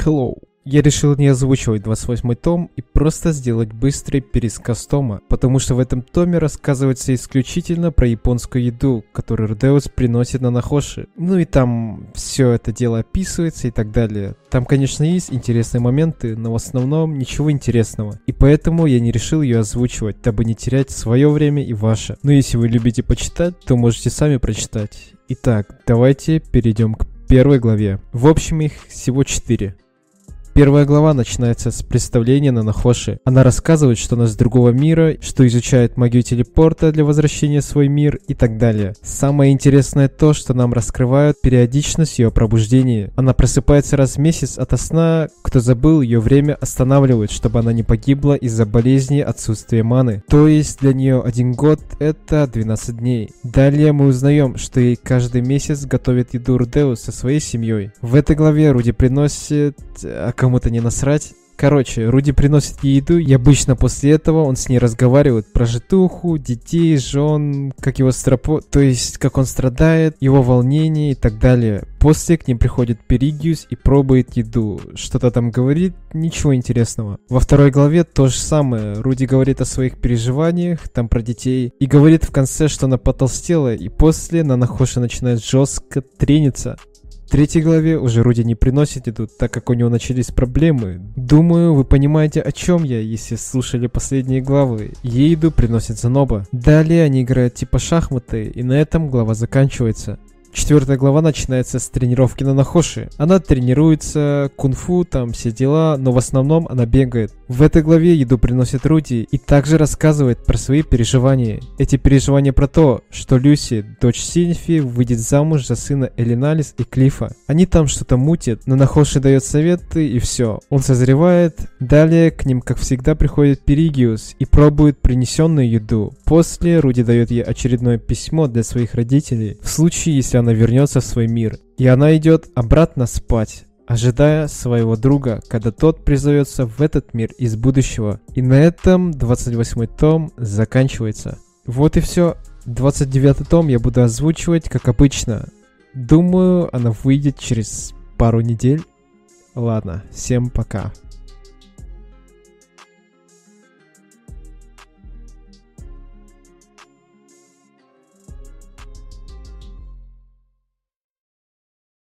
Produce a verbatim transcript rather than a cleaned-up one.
Hello. Я решил не озвучивать двадцать восьмой том и просто сделать быстрый пересказ тома, потому что в этом томе рассказывается исключительно про японскую еду, которую Рудеус приносит на Нахоши. Ну и там все это дело описывается и так далее. Там, конечно, есть интересные моменты, но в основном ничего интересного. И поэтому я не решил ее озвучивать, дабы не терять свое время и ваше. Но если вы любите почитать, то можете сами прочитать. Итак, давайте перейдем к первой главе. В общем, их всего четыре. Первая глава начинается с представления Нанахоши. Она рассказывает, что она с другого мира, что изучает магию телепорта для возвращения в свой мир и так далее. Самое интересное то, что нам раскрывают периодичность ее пробуждения. Она просыпается раз в месяц ото сна. Кто забыл, ее время останавливают, чтобы она не погибла из-за болезни отсутствия маны. То есть для нее один год это двенадцать дней. Далее мы узнаем, что ей каждый месяц готовит еду Рудеус со своей семьей. В этой главе Руди приносит... а кому-то не насрать. Короче, Руди приносит ей еду, и обычно после этого он с ней разговаривает про житуху, детей, жен, как его стропо... то есть, как он страдает, его волнение и так далее. После к ним приходит Перигиус и пробует еду. Что-то там говорит, ничего интересного. Во второй главе то же самое. Руди говорит о своих переживаниях, там про детей, и говорит в конце, что она потолстела, и после Нанахоши начинает жестко трениться. В третьей главе уже Руди не приносит еду, так как у него начались проблемы. Думаю, вы понимаете, о чем я, если слушали последние главы. Ей еду приносит Заноба. Далее они играют типа шахматы, и на этом глава заканчивается. Четвертая глава начинается с тренировки Нанахоши. Она тренируется, кунг-фу, там все дела, но в основном она бегает. В этой главе еду приносит Руди и также рассказывает про свои переживания. Эти переживания про то, что Люси, дочь Синфи, выйдет замуж за сына Элиналис и Клифа. Они там что-то мутят, Нанахоши дает советы и все. Он созревает. Далее к ним, как всегда, приходит Перигиус и пробует принесенную еду. После Руди дает ей очередное письмо для своих родителей. В случае, если она вернется в свой мир. И она идет обратно спать, ожидая своего друга, когда тот призовется в этот мир из будущего. И на этом двадцать восьмой том заканчивается. Вот и все. двадцать девятый том я буду озвучивать, как обычно. Думаю, она выйдет через пару недель. Ладно, всем пока.